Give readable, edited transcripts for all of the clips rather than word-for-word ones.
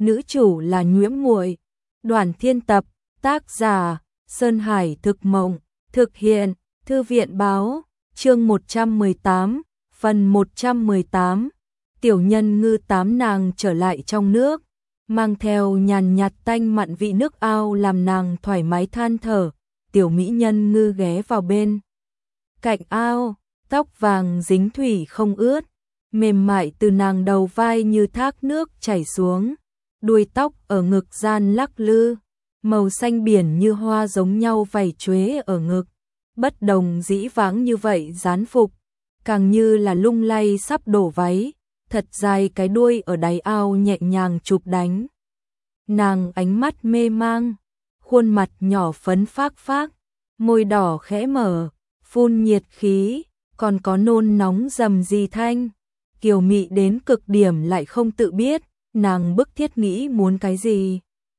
nữ chủ là Nhiễm Muội. Đoàn Thiên tập, tác giả Sơn Hải Thực Mộng, thực hiện Thư viện báo, chương 118, phần 118. Tiểu Nhân Ngư 8 nàng trở lại trong nước, mang theo nhàn nhạt tanh mặn vị nước ao làm nàng thoải mái than thở. Tiểu mỹ nhân ngư ghé vào bên cạnh ao, tóc vàng dính thủy không ướt, mềm mại từ nàng đầu vai như thác nước chảy xuống, đuôi tóc ở ngực gian lắc lư, màu xanh biển như hoa giống nhau vảy chuế ở ngực, bất đồng dĩ vãng như vậy dán phục, càng như là lung lay sắp đổ váy, thật dài cái đuôi ở đáy ao nhẹ nhàng chụp đánh. Nàng ánh mắt mê mang, khuôn mặt nhỏ phấn phác phác, môi đỏ khẽ mở, phun nhiệt khí, còn có nôn nóng rầm rì thanh, kiều mị đến cực điểm lại không tự biết, nàng bức thiết nghĩ muốn cái gì.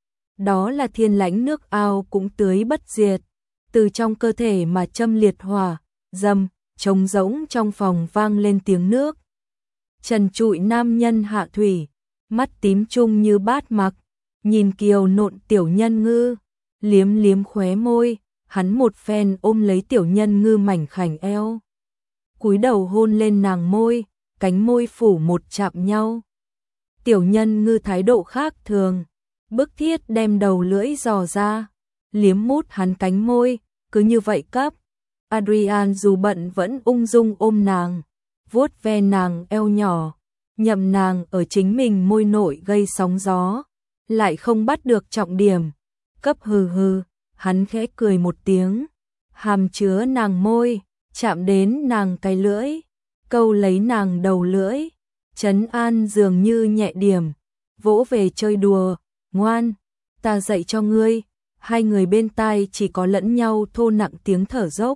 Đó là thiên lãnh nước ao cũng tưới bất diệt, từ trong cơ thể mà châm liệt hỏa, dầm, trống rỗng trong phòng vang lên tiếng nước. Trần trụi nam nhân hạ thủy, mắt tím trung như bát mặc, nhìn kiều nộn tiểu nhân ngư, liếm liếm khóe môi, hắn một phen ôm lấy tiểu nhân ngư mảnh khảnh eo, cúi đầu hôn lên nàng môi, cánh môi phủ một chạm nhau. Tiểu nhân ngư thái độ khác thường, bức thiết đem đầu lưỡi dò ra, liếm mút hắn cánh môi, cứ như vậy cấp. Adrian dù bận vẫn ung dung ôm nàng, vuốt ve nàng eo nhỏ, nhậm nàng ở chính mình môi nội gây sóng gió, lại không bắt được trọng điểm. Cấp hừ hừ, hắn khẽ cười một tiếng, hàm chứa nàng môi, chạm đến nàng cái lưỡi, câu lấy nàng đầu lưỡi, trấn an dường như nhẹ điểm, vỗ về chơi đùa, ngoan, ta dạy cho ngươi. Hai người bên tai chỉ có lẫn nhau thô nặng tiếng thở dốc,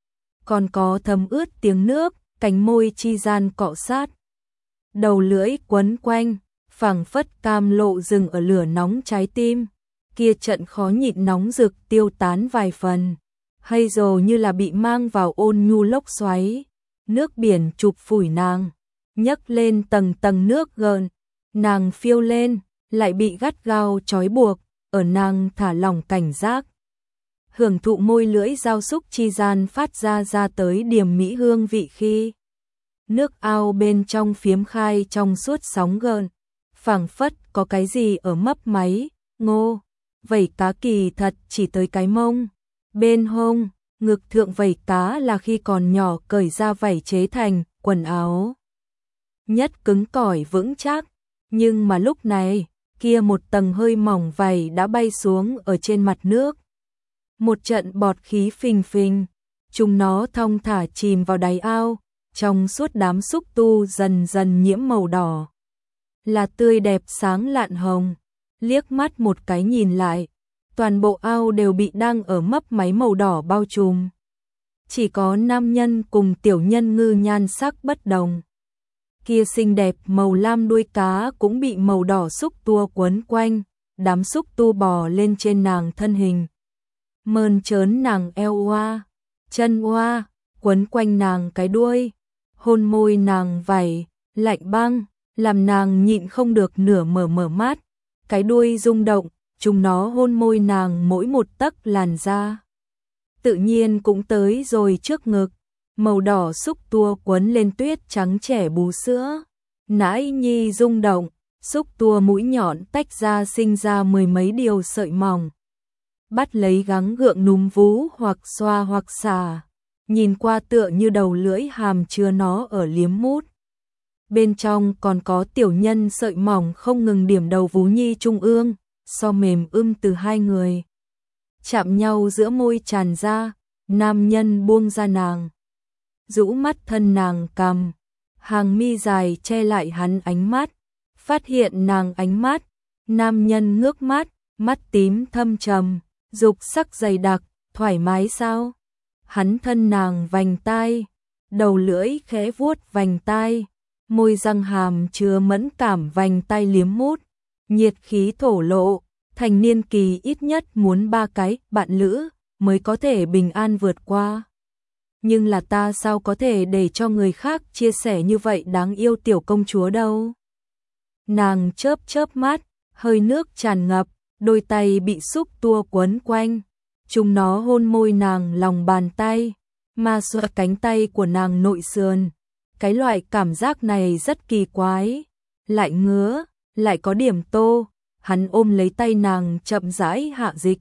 còn có thấm ướt tiếng nước, cánh môi chi gian cọ sát. Đầu lưỡi quấn quanh, phảng phất cam lộ rừng ở lửa nóng trái tim, kia trận khó nhịn nóng rực tiêu tán vài phần, hay dồ như là bị mang vào ôn nhu lốc xoáy, nước biển chụp phủi nàng, nhấc lên tầng tầng nước gợn, nàng phiêu lên, lại bị gắt gao trói buộc, ở nàng thả lỏng cảnh giác. Hưởng thụ môi lưỡi giao xúc chi gian phát ra tới điềm mỹ hương vị khi nước ao bên trong phiếm khai trong suốt sóng gợn, phảng phất có cái gì ở mấp máy, ngô, vảy cá kỳ thật chỉ tới cái mông, bên hông, ngực thượng vảy cá là khi còn nhỏ cởi ra vảy chế thành quần áo. Nhất cứng cỏi vững chắc, nhưng mà lúc này, kia một tầng hơi mỏng vảy đã bay xuống ở trên mặt nước. Một trận bọt khí phình phình, chúng nó thong thả chìm vào đáy ao, trong suốt đám xúc tu dần dần nhiễm màu đỏ. Là tươi đẹp sáng lạn hồng, liếc mắt một cái nhìn lại, toàn bộ ao đều bị đang ở mấp máy màu đỏ bao trùm. Chỉ có nam nhân cùng tiểu nhân ngư nhan sắc bất đồng. Kia xinh đẹp màu lam đuôi cá cũng bị màu đỏ xúc tua quấn quanh, đám xúc tu bò lên trên nàng thân hình. Mơn trớn nàng eo oa, chân oa, quấn quanh nàng cái đuôi, hôn môi nàng vảy, lạnh băng, làm nàng nhịn không được nửa mở mắt, cái đuôi rung động, chúng nó hôn môi nàng mỗi một tấc làn da. Tự nhiên cũng tới rồi trước ngực, màu đỏ xúc tua quấn lên tuyết trắng trẻ bú sữa, nãi nhi rung động, xúc tua mũi nhọn tách ra sinh ra mười mấy điều sợi mỏng. Bắt lấy gắng gượng núm vú hoặc xoa hoặc xả, nhìn qua tựa như đầu lưỡi hàm chứa nó ở liếm mút. Bên trong còn có tiểu nhân sợi mỏng không ngừng điểm đầu vú nhi trung ương, so mềm từ hai người. Chạm nhau giữa môi tràn ra, nam nhân buông ra nàng. Rũ mắt thân nàng cằm, hàng mi dài che lại hắn ánh mắt, phát hiện nàng ánh mắt, nam nhân ngước mắt, mắt tím thâm trầm, dục sắc dày đặc, thoải mái sao? Hắn thân nàng vành tai, đầu lưỡi khẽ vuốt vành tai, môi răng hàm chứa mẫn cảm vành tai liếm mút, nhiệt khí thổ lộ, thành niên kỳ ít nhất muốn 3 cái bạn lữ mới có thể bình an vượt qua. Nhưng là ta sao có thể để cho người khác chia sẻ như vậy đáng yêu tiểu công chúa đâu? Nàng chớp chớp mắt, hơi nước tràn ngập, đôi tay bị xúc tua quấn quanh. Chúng nó hôn môi nàng lòng bàn tay, mà xoa cánh tay của nàng nội sườn. Cái loại cảm giác này rất kỳ quái, lại ngứa, lại có điểm tô. Hắn ôm lấy tay nàng chậm rãi hạ dịch.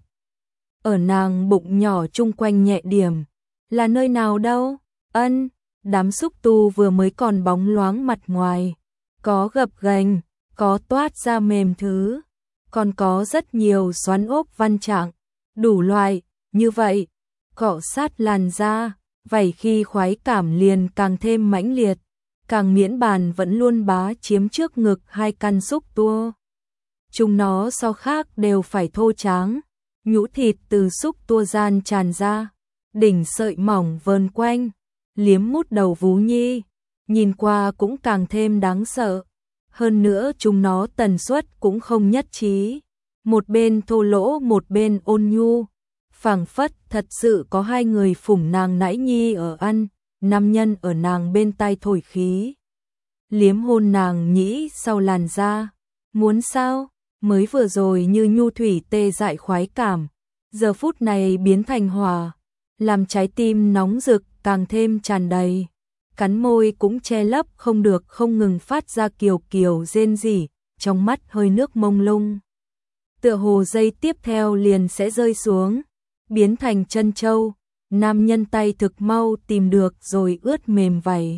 Ở nàng bụng nhỏ chung quanh nhẹ điểm. Là nơi nào đâu? Ân, đám xúc tu vừa mới còn bóng loáng mặt ngoài. Có gập ghềnh, có toát ra mềm thứ. Còn có rất nhiều xoắn ốc văn trạng, đủ loại, như vậy. Cọ sát làn da, vảy khi khoái cảm liền càng thêm mãnh liệt. Càng miễn bàn vẫn luôn bá chiếm trước ngực hai căn xúc tua. Chúng nó so khác đều phải thô tráng, nhũ thịt từ xúc tua gian tràn ra, đỉnh sợi mỏng vờn quanh, liếm mút đầu vú nhi, nhìn qua cũng càng thêm đáng sợ. Hơn nữa chúng nó tần suất cũng không nhất trí, một bên thô lỗ một bên ôn nhu, phảng phất thật sự có hai người phủng nàng nãi nhi ở ăn, nam nhân ở nàng bên tai thổi khí. Liếm hôn nàng nhĩ sau làn da, muốn sao? Mới vừa rồi như nhu thủy tê dại khoái cảm, giờ phút này biến thành hỏa, làm trái tim nóng rực càng thêm tràn đầy. Cắn môi cũng che lấp không được không ngừng phát ra kiều kiều rên rỉ, trong mắt hơi nước mông lung. Tựa hồ giây tiếp theo liền sẽ rơi xuống, biến thành chân châu, nam nhân tay thực mau tìm được rồi ướt mềm vảy.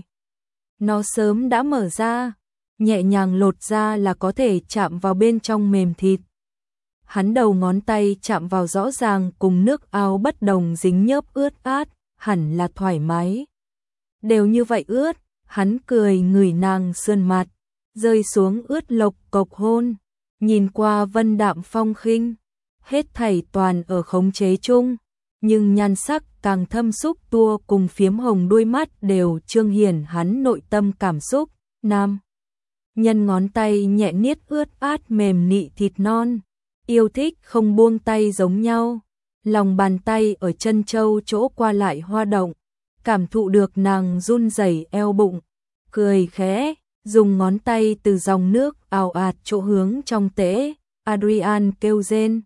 Nó sớm đã mở ra, nhẹ nhàng lột ra là có thể chạm vào bên trong mềm thịt. Hắn đầu ngón tay chạm vào rõ ràng cùng nước ao bất đồng dính nhớp ướt át, hẳn là thoải mái. Đều như vậy ướt, hắn cười ngửi nàng sườn mặt, rơi xuống ướt lộc cộc hôn, nhìn qua vân đạm phong khinh, hết thảy toàn ở khống chế chung, nhưng nhan sắc càng thâm xúc tua cùng phiếm hồng đuôi mắt đều trương hiển hắn nội tâm cảm xúc. Nam nhân ngón tay nhẹ niết ướt át mềm nị thịt non, yêu thích không buông tay giống nhau, lòng bàn tay ở chân châu chỗ qua lại hoa động, cảm thụ được nàng run rẩy eo bụng, cười khẽ, dùng ngón tay từ dòng nước ào ạt chỗ hướng trong tễ, Adrian kêu rên.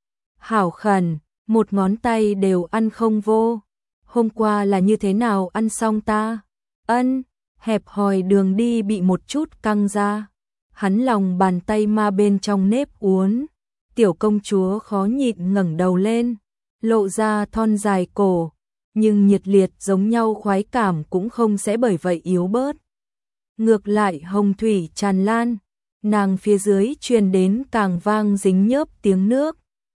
Hảo khẩn, một ngón tay đều ăn không vô, hôm qua là như thế nào ăn xong ta? Ân, hẹp hòi đường đi bị một chút căng ra, hắn lòng bàn tay ma bên trong nếp uốn, tiểu công chúa khó nhịn ngẩng đầu lên, lộ ra thon dài cổ, nhưng nhiệt liệt giống nhau khoái cảm cũng không sẽ bởi vậy yếu bớt. Ngược lại hồng thủy tràn lan, nàng phía dưới truyền đến càng vang dính nhớp tiếng nước,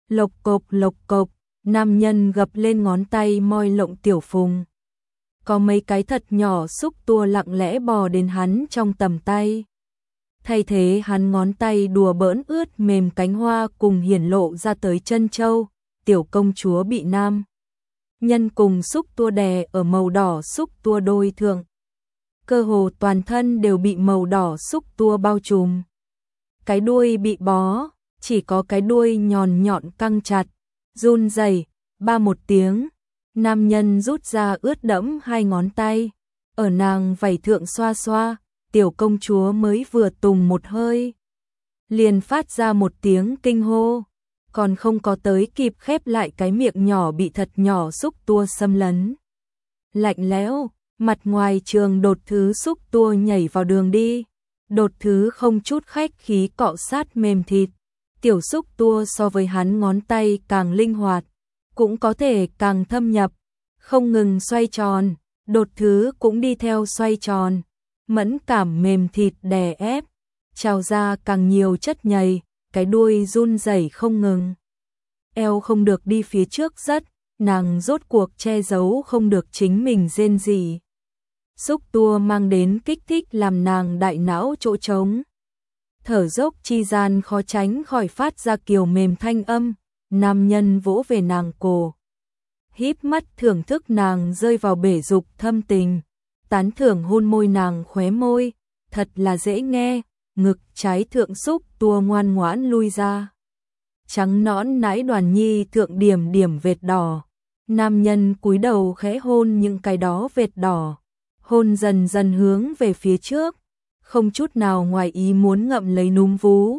lộc cộc, nam nhân gập lên ngón tay moi lộng tiểu phùng. Có mấy cái thật nhỏ xúc tua lặng lẽ bò đến hắn trong tầm tay. Thay thế hắn ngón tay đùa bỡn ướt mềm cánh hoa cùng hiển lộ ra tới chân châu, tiểu công chúa bị nam nhân cùng xúc tua đè ở màu đỏ xúc tua đôi thượng. Cơ hồ toàn thân đều bị màu đỏ xúc tua bao trùm. Cái đuôi bị bó, chỉ có cái đuôi nhọn nhọn căng chặt, run rẩy, ba một tiếng, nam nhân rút ra ướt đẫm hai ngón tay, ở nàng vảy thượng xoa xoa, tiểu công chúa mới vừa tùng một hơi, liền phát ra một tiếng kinh hô, còn không có tới kịp khép lại cái miệng nhỏ bị thật nhỏ xúc tua xâm lấn. Lạnh lẽo, mặt ngoài trường đột thứ xúc tua nhảy vào đường đi, đột thứ không chút khách khí cọ sát mềm thịt, tiểu xúc tua so với hắn ngón tay càng linh hoạt, cũng có thể càng thâm nhập, không ngừng xoay tròn, đột thứ cũng đi theo xoay tròn, mẫn cảm mềm thịt đè ép, trào ra càng nhiều chất nhầy, cái đuôi run rẩy không ngừng. Eo không được đi phía trước rất, nàng rốt cuộc che giấu không được chính mình rên rỉ. Xúc tua mang đến kích thích làm nàng đại não chỗ trống. Thở dốc chi gian khó tránh khỏi phát ra kiều mềm thanh âm, nam nhân vỗ về nàng cổ. Híp mắt thưởng thức nàng rơi vào bể dục thâm tình, tán thưởng hôn môi nàng khóe môi, thật là dễ nghe, ngực trái thượng xúc tua ngoan ngoãn lui ra. Trắng nõn nãi đoàn nhi thượng điểm điểm vệt đỏ, nam nhân cúi đầu khẽ hôn những cái đó vệt đỏ, hôn dần dần hướng về phía trước, không chút nào ngoài ý muốn ngậm lấy núm vú,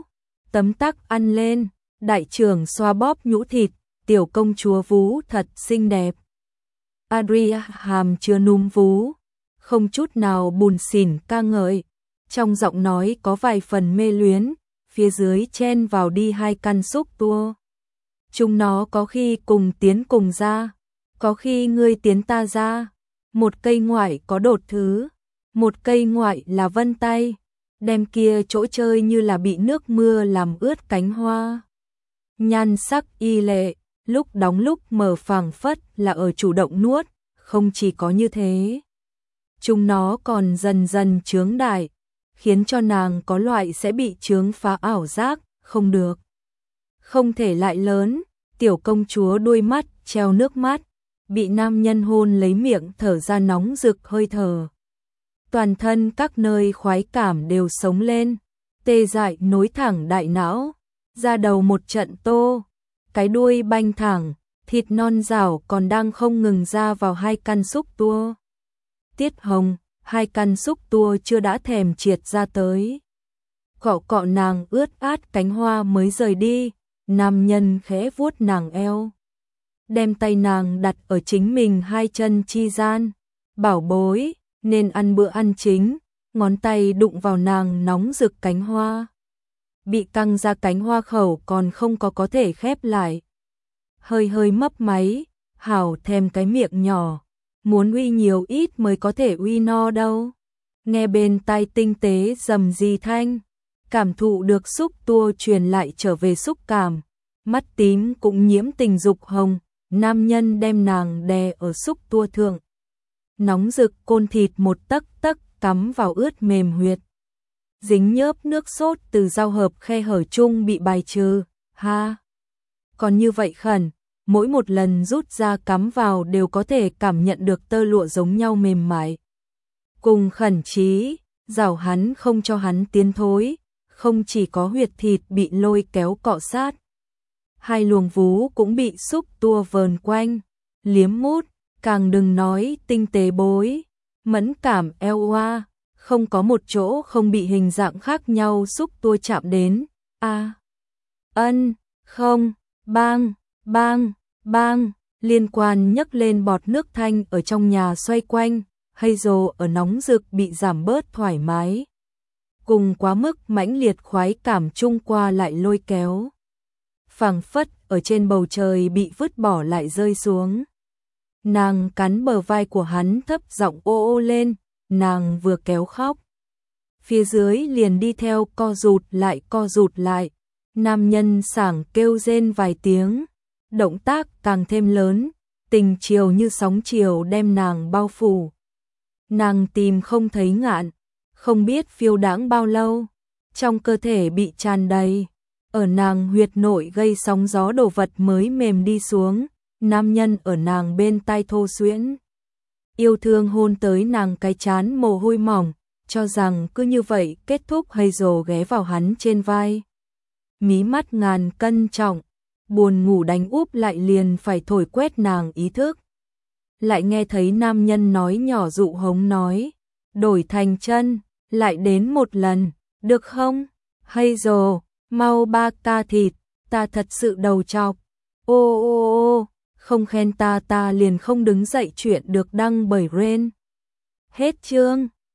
tấm tắc ăn lên, đại trưởng xoa bóp nhũ thịt, tiểu công chúa vú thật xinh đẹp. Adria hàm chứa núm vú, không chút nào bùn xỉn ca ngợi, trong giọng nói có vài phần mê luyến, phía dưới chen vào đi hai căn xúc tua. Chúng nó có khi cùng tiến cùng ra, có khi ngươi tiến ta ra, một cây ngoại có đột thứ, một cây ngoại là vân tay, đem kia chỗ chơi như là bị nước mưa làm ướt cánh hoa. Nhan sắc y lệ, lúc đóng lúc mở phảng phất là ở chủ động nuốt, không chỉ có như thế. Chúng nó còn dần dần chướng đại, khiến cho nàng có loại sẽ bị chướng phá ảo giác, không được. Không thể lại lớn, tiểu công chúa đuôi mắt treo nước mắt, bị nam nhân hôn lấy miệng thở ra nóng rực hơi thở. Toàn thân các nơi khoái cảm đều sống lên, tê dại nối thẳng đại não, ra đầu một trận tô, cái đuôi banh thẳng, thịt non rảo còn đang không ngừng ra vào hai căn xúc tua. Tiết hồng, hai căn xúc tua chưa đã thèm triệt ra tới. Cọ cọ nàng ướt át cánh hoa mới rời đi, nam nhân khẽ vuốt nàng eo. Đem tay nàng đặt ở chính mình hai chân chi gian, bảo bối, nên ăn bữa ăn chính, ngón tay đụng vào nàng nóng rực cánh hoa. Bị căng ra cánh hoa khẩu còn không có thể khép lại. Hơi hơi mấp máy, hảo thèm cái miệng nhỏ, muốn uy nhiều ít mới có thể uy no đâu. Nghe bên tai tinh tế rầm rì thanh, cảm thụ được xúc tua truyền lại trở về xúc cảm, mắt tím cũng nhiễm tình dục hồng, nam nhân đem nàng đè ở xúc tua thượng. Nóng rực côn thịt một tấc tấc cắm vào ướt mềm huyệt. Dính nhớp nước sốt từ giao hợp khe hở chung bị bài trừ, ha. Còn như vậy khẩn, mỗi một lần rút ra cắm vào đều có thể cảm nhận được tơ lụa giống nhau mềm mại. Cùng khẩn trí, rảo hắn không cho hắn tiến thối, không chỉ có huyệt thịt bị lôi kéo cọ sát. Hai luồng vú cũng bị xúc tua vờn quanh, liếm mút, càng đừng nói tinh tế bối, mẫn cảm eo oa, không có một chỗ không bị hình dạng khác nhau xúc tua chạm đến. A, ân, không, bang, bang, bang, liên quan nhấc lên bọt nước thanh ở trong nhà xoay quanh, hay dồ ở nóng rực bị giảm bớt thoải mái. Cùng quá mức mãnh liệt khoái cảm chung qua lại lôi kéo. Phảng phất ở trên bầu trời bị vứt bỏ lại rơi xuống. Nàng cắn bờ vai của hắn thấp giọng ô ô lên, nàng vừa kéo khóc. Phía dưới liền đi theo co rụt lại, nam nhân sảng kêu rên vài tiếng, động tác càng thêm lớn, tình chiều như sóng chiều đem nàng bao phủ. Nàng tìm không thấy ngạn, không biết phiêu đãng bao lâu, trong cơ thể bị tràn đầy, ở nàng huyệt nội gây sóng gió đồ vật mới mềm đi xuống, nam nhân ở nàng bên tai thô xuyễn. Yêu thương hôn tới nàng cái trán mồ hôi mỏng, cho rằng cứ như vậy kết thúc hay rồ ghé vào hắn trên vai. Mí mắt ngàn cân trọng, buồn ngủ đánh úp lại liền phải thổi quét nàng ý thức. Lại nghe thấy nam nhân nói nhỏ dụ hống nói, đổi thành chân, lại đến một lần, được không? Hay rồ, mau ba ca thịt, ta thật sự đầu chọc. Ô ô ô, không khen ta liền không đứng dậy chuyện được đăng bởi Ren. Hết chương.